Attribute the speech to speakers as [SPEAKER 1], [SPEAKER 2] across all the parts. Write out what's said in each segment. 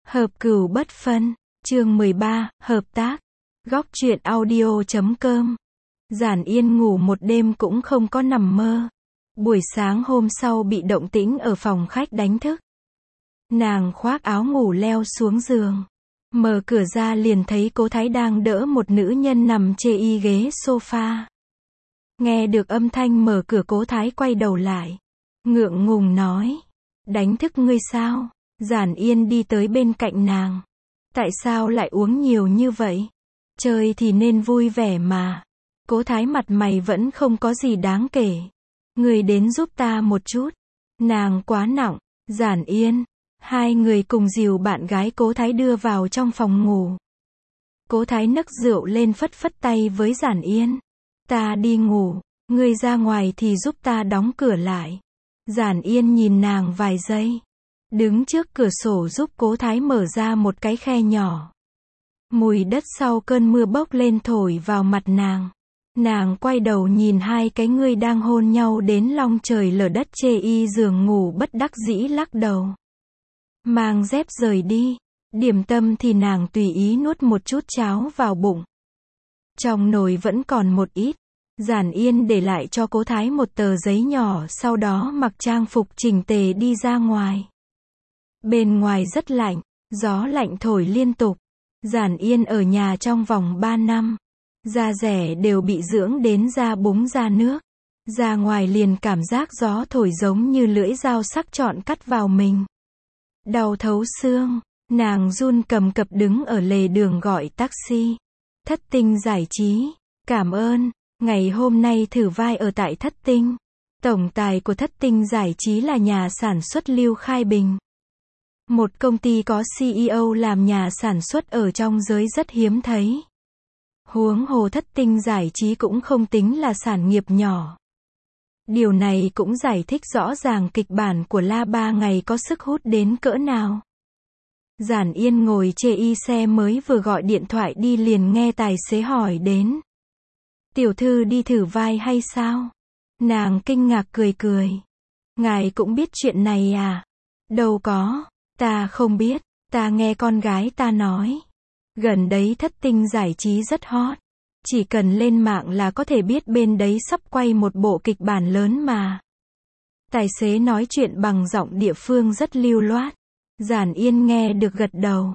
[SPEAKER 1] Hợp cửu bất phân. Chương 13, hợp tác. Góc truyện audio.com. Giản Yên ngủ một đêm cũng không có nằm mơ. Buổi sáng hôm sau bị động tĩnh ở phòng khách đánh thức. Nàng khoác áo ngủ leo xuống giường. Mở cửa ra liền thấy Cố Thái đang đỡ một nữ nhân nằm chê y ghế sofa. Nghe được âm thanh mở cửa, Cố Thái quay đầu lại. Ngượng ngùng nói. Đánh thức ngươi sao? Giản Yên đi tới bên cạnh nàng. Tại sao lại uống nhiều như vậy? Chơi thì nên vui vẻ mà. Cố Thái mặt mày vẫn không có gì đáng kể. Người đến giúp ta một chút. Nàng quá nặng. Giản Yên. Hai người cùng dìu bạn gái Cố Thái đưa vào trong phòng ngủ. Cố Thái nấc rượu lên phất phất tay với Giản Yên. Ta đi ngủ. Ngươi ra ngoài thì giúp ta đóng cửa lại. Giản Yên nhìn nàng vài giây. Đứng trước cửa sổ giúp Cố Thái mở ra một cái khe nhỏ. Mùi đất sau cơn mưa bốc lên thổi vào mặt nàng. Nàng quay đầu nhìn hai cái người đang hôn nhau đến long trời lở đất chê y giường ngủ, bất đắc dĩ lắc đầu. Mang dép rời đi. Điểm tâm thì nàng tùy ý nuốt một chút cháo vào bụng. Trong nồi vẫn còn một ít. Giản Yên để lại cho Cố Thái một tờ giấy nhỏ, sau đó mặc trang phục chỉnh tề đi ra ngoài. Bên ngoài rất lạnh, gió lạnh thổi liên tục. Giản Yên ở nhà trong vòng 3 năm. Da rẻ đều bị dưỡng đến da búng da nước. Ra ngoài liền cảm giác gió thổi giống như lưỡi dao sắc nhọn cắt vào mình. Đau thấu xương, nàng run cầm cập đứng ở lề đường gọi taxi. Thất Tinh Giải trí, cảm ơn. Ngày hôm nay thử vai ở tại Thất Tinh. Tổng tài của Thất Tinh Giải trí là nhà sản xuất Lưu Khai Bình. Một công ty có CEO làm nhà sản xuất ở trong giới rất hiếm thấy. Huống hồ Thất Tinh Giải trí cũng không tính là sản nghiệp nhỏ. Điều này cũng giải thích rõ ràng kịch bản của La 3 Ngày có sức hút đến cỡ nào. Giản Yên ngồi chê y xe mới vừa gọi điện thoại đi liền nghe tài xế hỏi đến. Tiểu thư đi thử vai hay sao? Nàng kinh ngạc cười cười. Ngài cũng biết chuyện này à? Đâu có, ta không biết, ta nghe con gái ta nói. Gần đấy Thất Tinh Giải trí rất hot. Chỉ cần lên mạng là có thể biết bên đấy sắp quay một bộ kịch bản lớn mà. Tài xế nói chuyện bằng giọng địa phương rất lưu loát. Giản Yên nghe được gật đầu.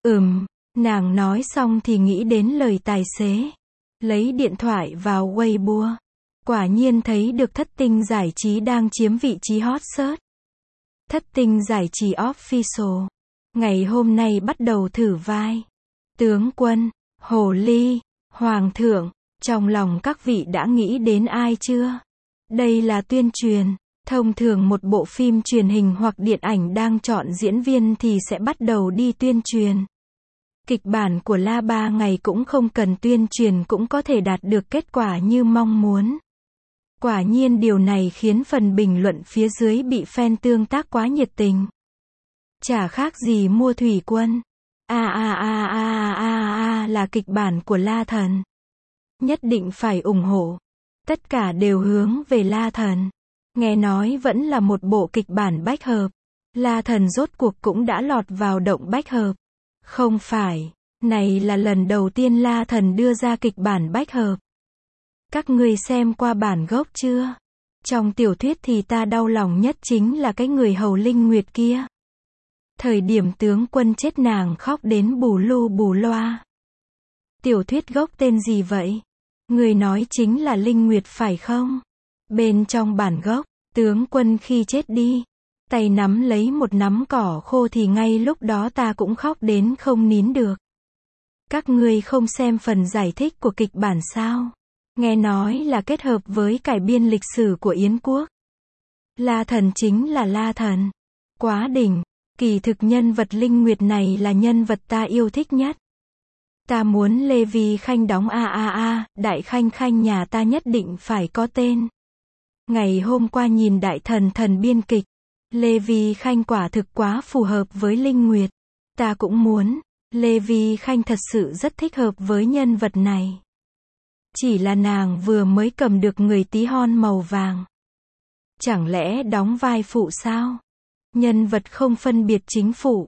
[SPEAKER 1] Nàng nói xong thì nghĩ đến lời tài xế. Lấy điện thoại vào Weibo. Quả nhiên thấy được Thất Tinh Giải trí đang chiếm vị trí hot search. Thất Tinh Giải trí Official. Ngày hôm nay bắt đầu thử vai. Tướng quân, Hồ Ly, Hoàng thượng. Trong lòng các vị đã nghĩ đến ai chưa? Đây là tuyên truyền. Thông thường một bộ phim truyền hình hoặc điện ảnh đang chọn diễn viên thì sẽ bắt đầu đi tuyên truyền. Kịch bản của La 3 Ngày cũng không cần tuyên truyền cũng có thể đạt được kết quả như mong muốn. Quả nhiên điều này khiến phần bình luận phía dưới bị fan tương tác quá nhiệt tình. Chả khác gì mua thủy quân. Là kịch bản của La Thần. Nhất định phải ủng hộ. Tất cả đều hướng về La Thần. Nghe nói vẫn là một bộ kịch bản bách hợp. La Thần rốt cuộc cũng đã lọt vào động bách hợp. Không phải, này là lần đầu tiên La Thần đưa ra kịch bản bách hợp. Các ngươi xem qua bản gốc chưa? Trong tiểu thuyết thì ta đau lòng nhất chính là cái người hầu Linh Nguyệt kia. Thời điểm tướng quân chết nàng khóc đến bù lu bù loa. Tiểu thuyết gốc tên gì vậy? Người nói chính là Linh Nguyệt phải không? Bên trong bản gốc, tướng quân khi chết đi, tay nắm lấy một nắm cỏ khô thì ngay lúc đó ta cũng khóc đến không nín được. Các ngươi không xem phần giải thích của kịch bản sao? Nghe nói là kết hợp với cải biên lịch sử của Yến quốc. La Thần chính là La Thần. Quá đỉnh. Kỳ thực nhân vật Linh Nguyệt này là nhân vật ta yêu thích nhất. Ta muốn Lê Vi Khanh đóng Đại Khanh Khanh nhà ta nhất định phải có tên. Ngày hôm qua nhìn Đại Thần biên kịch. Lê Vi Khanh quả thực quá phù hợp với Linh Nguyệt. Ta cũng muốn. Lê Vi Khanh thật sự rất thích hợp với nhân vật này. Chỉ là nàng vừa mới cầm được người tí hon màu vàng. Chẳng lẽ đóng vai phụ sao? Nhân vật không phân biệt chính phụ.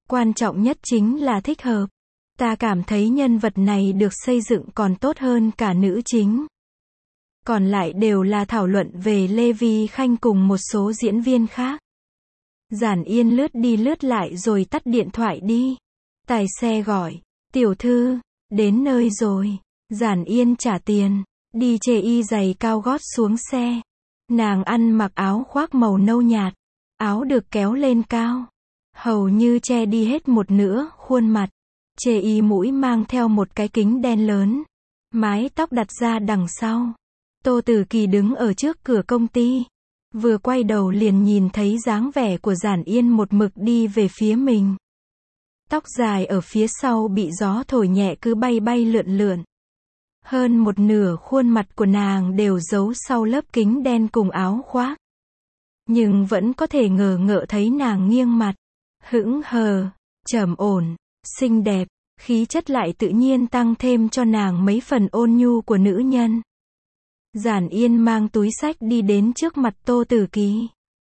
[SPEAKER 1] Quan trọng nhất chính là thích hợp. Ta cảm thấy nhân vật này được xây dựng còn tốt hơn cả nữ chính. Còn lại đều là thảo luận về Lê Vi Khanh cùng một số diễn viên khác. Giản Yên lướt đi lướt lại rồi tắt điện thoại đi. Tài xe gọi, tiểu thư, đến nơi rồi. Giản Yên trả tiền, đi chê y giày cao gót xuống xe. Nàng ăn mặc áo khoác màu nâu nhạt, áo được kéo lên cao, hầu như che đi hết một nửa khuôn mặt. Chê y mũi mang theo một cái kính đen lớn, mái tóc đặt ra đằng sau. Tô Tử Kỳ đứng ở trước cửa công ty, vừa quay đầu liền nhìn thấy dáng vẻ của Giản Yên một mực đi về phía mình. Tóc dài ở phía sau bị gió thổi nhẹ cứ bay bay lượn lượn. Hơn một nửa khuôn mặt của nàng đều giấu sau lớp kính đen cùng áo khoác. Nhưng vẫn có thể ngờ ngợ thấy nàng nghiêng mặt, hững hờ, trầm ổn, xinh đẹp, khí chất lại tự nhiên tăng thêm cho nàng mấy phần ôn nhu của nữ nhân. Giản Yên mang túi xách đi đến trước mặt Tô Tử Kỳ.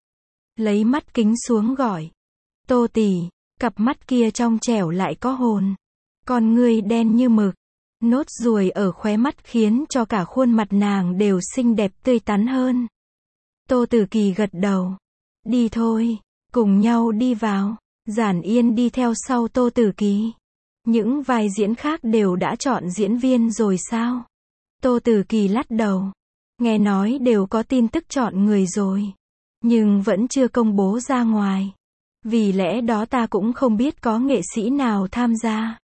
[SPEAKER 1] Lấy mắt kính xuống gọi. Tô tỷ, cặp mắt kia trong trẻo lại có hồn. Con ngươi đen như mực. Nốt ruồi ở khóe mắt khiến cho cả khuôn mặt nàng đều xinh đẹp tươi tắn hơn. Tô Tử Kỳ gật đầu. Đi thôi, cùng nhau đi vào. Giản Yên đi theo sau Tô Tử Kỳ. Những vai diễn khác đều đã chọn diễn viên rồi sao? Tô Tử Kỳ lắc đầu. Nghe nói đều có tin tức chọn người rồi. Nhưng vẫn chưa công bố ra ngoài. Vì lẽ đó ta cũng không biết có nghệ sĩ nào tham gia.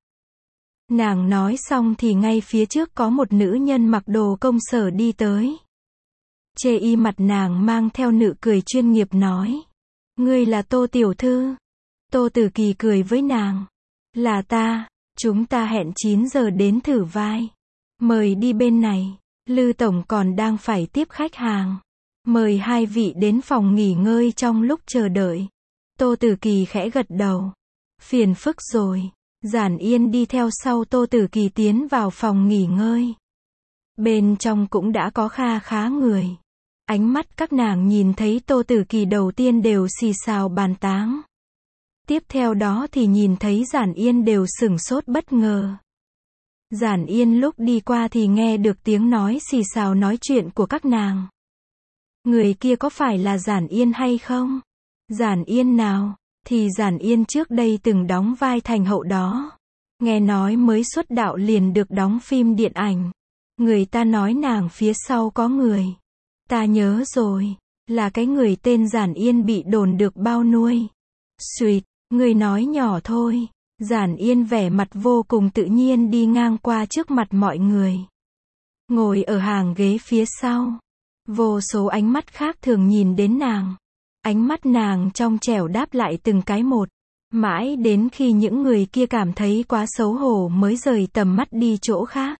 [SPEAKER 1] Nàng nói xong thì ngay phía trước có một nữ nhân mặc đồ công sở đi tới. Chê y mặt nàng mang theo nụ cười chuyên nghiệp nói. Ngươi là Tô tiểu thư. Tô Tử Kỳ cười với nàng. Là ta, chúng ta hẹn 9 giờ đến thử vai. Mời đi bên này, Lư tổng còn đang phải tiếp khách hàng. Mời hai vị đến phòng nghỉ ngơi trong lúc chờ đợi. Tô Tử Kỳ khẽ gật đầu. Phiền phức rồi. Giản Yên đi theo sau Tô Tử Kỳ tiến vào phòng nghỉ ngơi. Bên trong cũng đã có kha khá người. Ánh mắt các nàng nhìn thấy Tô Tử Kỳ đầu tiên đều xì xào bàn tán. Tiếp theo đó thì nhìn thấy Giản Yên đều sửng sốt bất ngờ. Giản Yên lúc đi qua thì nghe được tiếng nói xì xào nói chuyện của các nàng. Người kia có phải là Giản Yên hay không? Giản Yên nào? Thì Giản Yên trước đây từng đóng vai thành hậu đó. Nghe nói mới xuất đạo liền được đóng phim điện ảnh. Người ta nói nàng phía sau có người. Ta nhớ rồi, là cái người tên Giản Yên bị đồn được bao nuôi. Xuyệt, người nói nhỏ thôi. Giản Yên vẻ mặt vô cùng tự nhiên đi ngang qua trước mặt mọi người. Ngồi ở hàng ghế phía sau. Vô số ánh mắt khác thường nhìn đến nàng. Ánh mắt nàng trong trẻo đáp lại từng cái một. Mãi đến khi những người kia cảm thấy quá xấu hổ mới rời tầm mắt đi chỗ khác.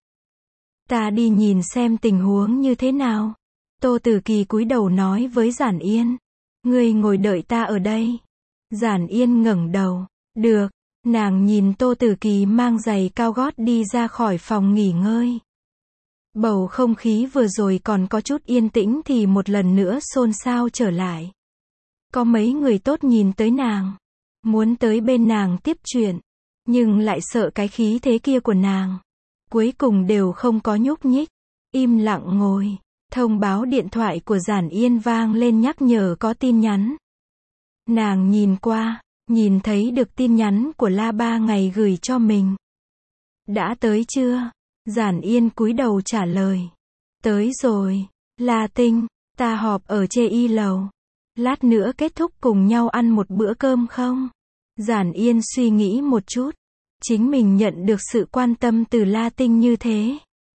[SPEAKER 1] Ta đi nhìn xem tình huống như thế nào. Tô Tử Kỳ cúi đầu nói với Giản Yên. Ngươi ngồi đợi ta ở đây. Giản Yên ngẩng đầu. Được. Nàng nhìn Tô Tử Kỳ mang giày cao gót đi ra khỏi phòng nghỉ ngơi. Bầu không khí vừa rồi còn có chút yên tĩnh thì một lần nữa xôn xao trở lại. Có mấy người tốt nhìn tới nàng. Muốn tới bên nàng tiếp chuyện. Nhưng lại sợ cái khí thế kia của nàng. Cuối cùng đều không có nhúc nhích. Im lặng ngồi. Thông báo điện thoại của Giản Yên vang lên nhắc nhở có tin nhắn. Nàng nhìn qua. Nhìn thấy được tin nhắn của La Ba ngày gửi cho mình. Đã tới chưa? Giản Yên cúi đầu trả lời. Tới rồi. La Tinh, ta họp ở chê y lầu. Lát nữa kết thúc cùng nhau ăn một bữa cơm không? Giản Yên suy nghĩ một chút. Chính mình nhận được sự quan tâm từ La Tinh như thế.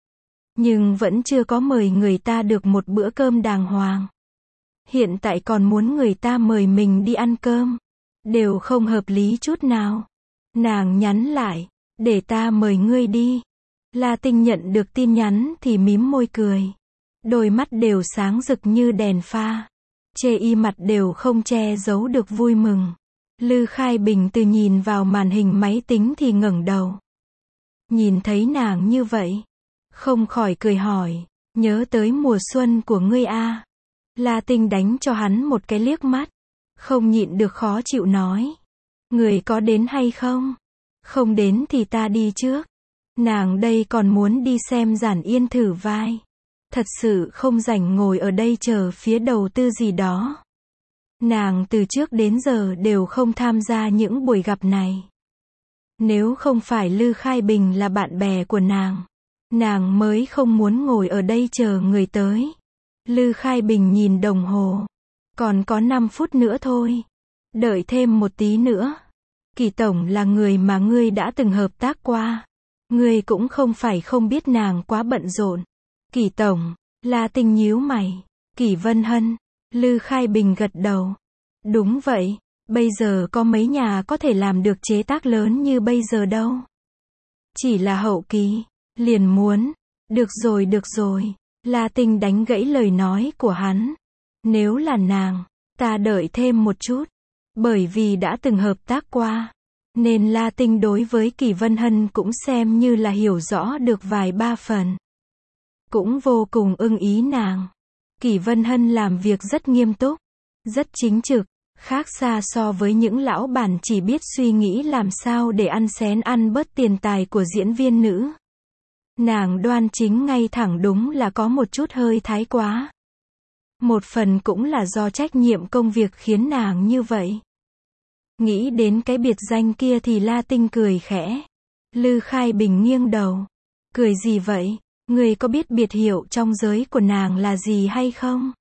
[SPEAKER 1] Nhưng vẫn chưa có mời người ta được một bữa cơm đàng hoàng. Hiện tại còn muốn người ta mời mình đi ăn cơm. Đều không hợp lý chút nào. Nàng nhắn lại. Để ta mời ngươi đi. La Tinh nhận được tin nhắn thì mím môi cười. Đôi mắt đều sáng rực như đèn pha. Chê y mặt đều không che giấu được vui mừng. Lư Khai Bình từ nhìn vào màn hình máy tính thì ngẩng đầu. Nhìn thấy nàng như vậy. Không khỏi cười hỏi. Nhớ tới mùa xuân của ngươi a? La Tinh đánh cho hắn một cái liếc mắt. Không nhịn được khó chịu nói. Người có đến hay không? Không đến thì ta đi trước. Nàng đây còn muốn đi xem Giản Yên thử vai. Thật sự không rảnh ngồi ở đây chờ phía đầu tư gì đó. Nàng từ trước đến giờ đều không tham gia những buổi gặp này. Nếu không phải Lư Khai Bình là bạn bè của nàng mới không muốn ngồi ở đây chờ người tới. Lư Khai Bình nhìn đồng hồ. Còn có 5 phút nữa thôi. Đợi thêm một tí nữa. Kỳ tổng là người mà ngươi đã từng hợp tác qua. Ngươi cũng không phải không biết nàng quá bận rộn. Kỳ tổng, La Tinh nhíu mày. Kỳ Vân Hân. Lư Khai Bình gật đầu. Đúng vậy, bây giờ có mấy nhà có thể làm được chế tác lớn như bây giờ đâu. Chỉ là hậu kỳ, liền muốn. Được rồi. La Tinh đánh gãy lời nói của hắn. Nếu là nàng, ta đợi thêm một chút. Bởi vì đã từng hợp tác qua. Nên La Tinh đối với Kỳ Vân Hân cũng xem như là hiểu rõ được vài ba phần. Cũng vô cùng ưng ý nàng. Kỳ Vân Hân làm việc rất nghiêm túc, rất chính trực, khác xa so với những lão bản chỉ biết suy nghĩ làm sao để ăn xén ăn bớt tiền tài của diễn viên nữ. Nàng đoan chính ngay thẳng đúng là có một chút hơi thái quá. Một phần cũng là do trách nhiệm công việc khiến nàng như vậy. Nghĩ đến cái biệt danh kia thì La Tinh cười khẽ. Lư Khai Bình nghiêng đầu. Cười gì vậy? Người có biết biệt hiệu trong giới của nàng là gì hay không?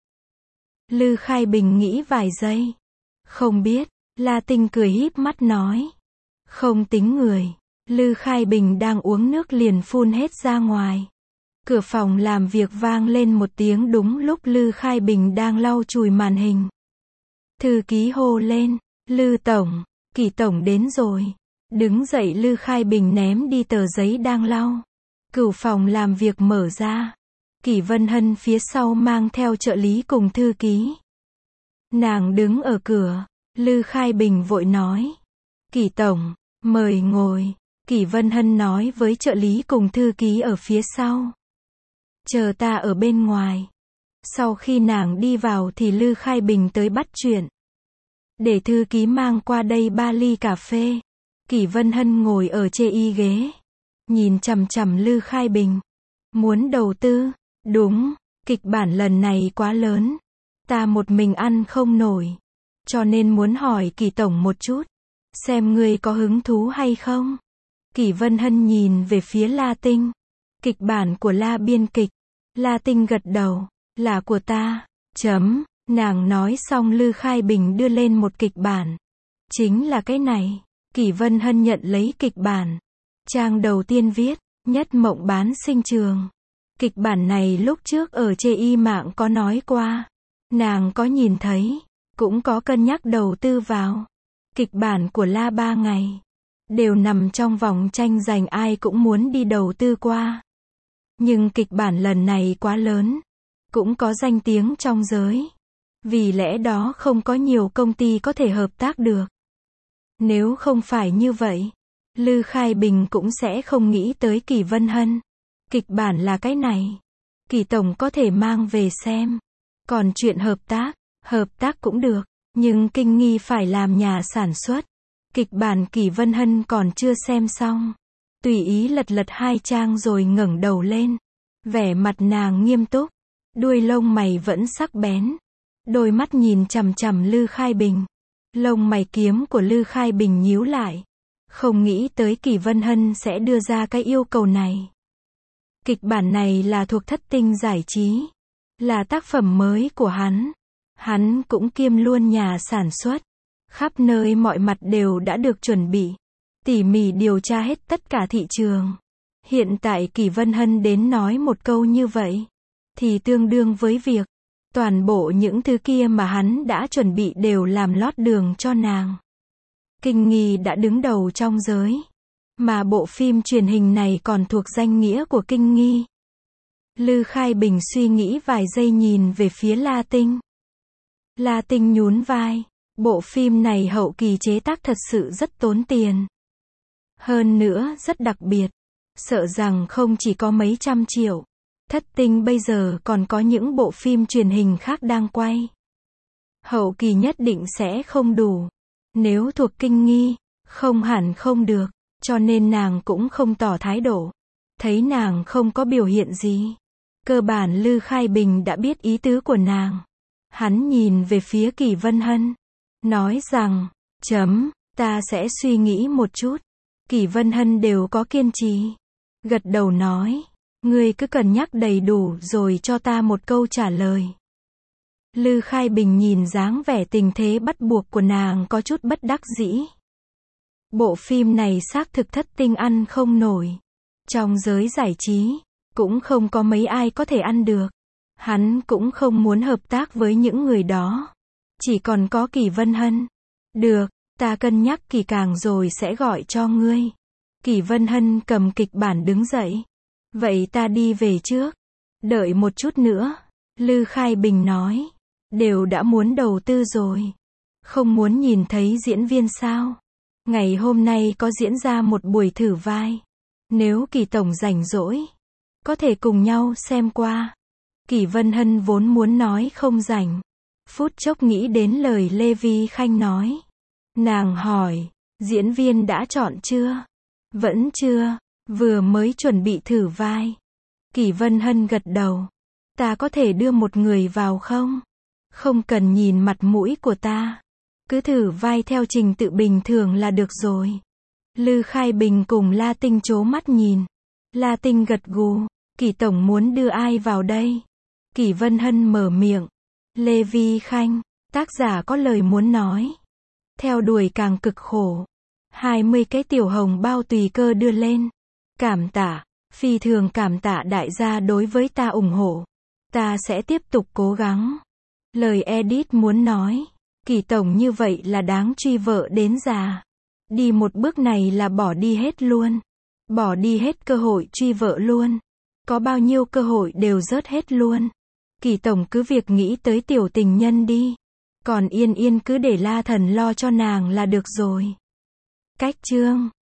[SPEAKER 1] Lư Khai Bình nghĩ vài giây. Không biết. La Tinh cười híp mắt nói. Không tính người. Lư Khai Bình đang uống nước liền phun hết ra ngoài. Cửa phòng làm việc vang lên một tiếng đúng lúc Lư Khai Bình đang lau chùi màn hình. Thư ký hô lên. Lư tổng, Kỳ tổng đến rồi. Đứng dậy Lư Khai Bình ném đi tờ giấy đang lau. Cửu phòng làm việc mở ra. Kỳ Vân Hân phía sau mang theo trợ lý cùng thư ký. Nàng đứng ở cửa. Lư Khai Bình vội nói. Kỳ tổng, mời ngồi. Kỳ Vân Hân nói với trợ lý cùng thư ký ở phía sau. Chờ ta ở bên ngoài. Sau khi nàng đi vào thì Lư Khai Bình tới bắt chuyện. Để thư ký mang qua đây 3 ly cà phê. Kỳ Vân Hân ngồi ở chê y ghế. Nhìn chằm chằm Lư Khai Bình. Muốn đầu tư? Đúng, kịch bản lần này quá lớn. Ta một mình ăn không nổi. Cho nên muốn hỏi Kỳ tổng một chút. Xem ngươi có hứng thú hay không? Kỳ Vân Hân nhìn về phía La Tinh. Kịch bản của La biên kịch. La Tinh gật đầu. Là của ta. Chấm. Nàng nói xong Lư Khai Bình đưa lên một kịch bản. Chính là cái này. Kỳ Vân Hân nhận lấy kịch bản. Trang đầu tiên viết, Nhất Mộng bán sinh trường. Kịch bản này lúc trước ở chê y mạng có nói qua. Nàng có nhìn thấy, cũng có cân nhắc đầu tư vào. Kịch bản của La 3 ngày. Đều nằm trong vòng tranh giành ai cũng muốn đi đầu tư qua. Nhưng kịch bản lần này quá lớn. Cũng có danh tiếng trong giới. Vì lẽ đó không có nhiều công ty có thể hợp tác được. Nếu không phải như vậy, Lư Khai Bình cũng sẽ không nghĩ tới Kỳ Vân Hân. Kịch bản là cái này. Kỳ tổng có thể mang về xem. Còn chuyện hợp tác cũng được. Nhưng Kinh Nghi phải làm nhà sản xuất. Kịch bản Kỳ Vân Hân còn chưa xem xong. Tùy ý lật 2 trang rồi ngẩng đầu lên. Vẻ mặt nàng nghiêm túc. Đuôi lông mày vẫn sắc bén. Đôi mắt nhìn chằm chằm Lư Khai Bình. Lông mày kiếm của Lư Khai Bình nhíu lại. Không nghĩ tới Kỳ Vân Hân sẽ đưa ra cái yêu cầu này. Kịch bản này là thuộc Thất Tinh Giải trí. Là tác phẩm mới của hắn. Hắn cũng kiêm luôn nhà sản xuất. Khắp nơi mọi mặt đều đã được chuẩn bị. Tỉ mỉ điều tra hết tất cả thị trường. Hiện tại Kỳ Vân Hân đến nói một câu như vậy. Thì tương đương với việc. Toàn bộ những thứ kia mà hắn đã chuẩn bị đều làm lót đường cho nàng. Kinh Nghi đã đứng đầu trong giới. Mà bộ phim truyền hình này còn thuộc danh nghĩa của Kinh Nghi. Lư Khai Bình suy nghĩ vài giây nhìn về phía La Tinh. La Tinh nhún vai. Bộ phim này hậu kỳ chế tác thật sự rất tốn tiền. Hơn nữa rất đặc biệt. Sợ rằng không chỉ có mấy trăm triệu. Thất Tinh bây giờ còn có những bộ phim truyền hình khác đang quay. Hậu kỳ nhất định sẽ không đủ. Nếu thuộc kinh nghi, không hẳn không được, cho nên nàng cũng không tỏ thái độ. Thấy nàng không có biểu hiện gì. Cơ bản Lư Khai Bình đã biết ý tứ của nàng. Hắn nhìn về phía Kỷ Vân Hân. Nói rằng, ta sẽ suy nghĩ một chút. Kỷ Vân Hân đều có kiên trì. Gật đầu nói, ngươi cứ cân nhắc đầy đủ rồi cho ta một câu trả lời. Lư Khai Bình nhìn dáng vẻ tình thế bắt buộc của nàng có chút bất đắc dĩ. Bộ phim này xác thực thất tinh ăn không nổi. Trong giới giải trí, cũng không có mấy ai có thể ăn được. Hắn cũng không muốn hợp tác với những người đó. Chỉ còn có Kỷ Vân Hân. Được, ta cân nhắc kỹ càng rồi sẽ gọi cho ngươi. Kỷ Vân Hân cầm kịch bản đứng dậy. Vậy ta đi về trước. Đợi một chút nữa. Lư Khai Bình nói. Đều đã muốn đầu tư rồi. Không muốn nhìn thấy diễn viên sao? Ngày hôm nay có diễn ra một buổi thử vai. Nếu Kỷ tổng rảnh rỗi, có thể cùng nhau xem qua. Kỷ Vân Hân vốn muốn nói không rảnh. Phút chốc nghĩ đến lời Lê Vi Khanh nói. Nàng hỏi, diễn viên đã chọn chưa? Vẫn chưa, vừa mới chuẩn bị thử vai. Kỷ Vân Hân gật đầu. Ta có thể đưa một người vào không? Không cần nhìn mặt mũi của ta. Cứ thử vai theo trình tự bình thường là được rồi. Lư Khai Bình cùng La Tinh trố mắt nhìn. La Tinh gật gù. Kỷ tổng muốn đưa ai vào đây? Kỷ Vân Hân mở miệng. Lê Vi Khanh, tác giả có lời muốn nói. Theo đuổi càng cực khổ. 20 cái tiểu hồng bao tùy cơ đưa lên. Cảm tạ, phi thường cảm tạ đại gia đối với ta ủng hộ. Ta sẽ tiếp tục cố gắng. Lời edit muốn nói. Kỷ tổng như vậy là đáng truy vợ đến già. Đi một bước này là bỏ đi hết luôn. Bỏ đi hết cơ hội truy vợ luôn. Có bao nhiêu cơ hội đều rớt hết luôn. Kỷ tổng cứ việc nghĩ tới tiểu tình nhân đi. Còn Yên Yên cứ để La Thần lo cho nàng là được rồi. Cách chương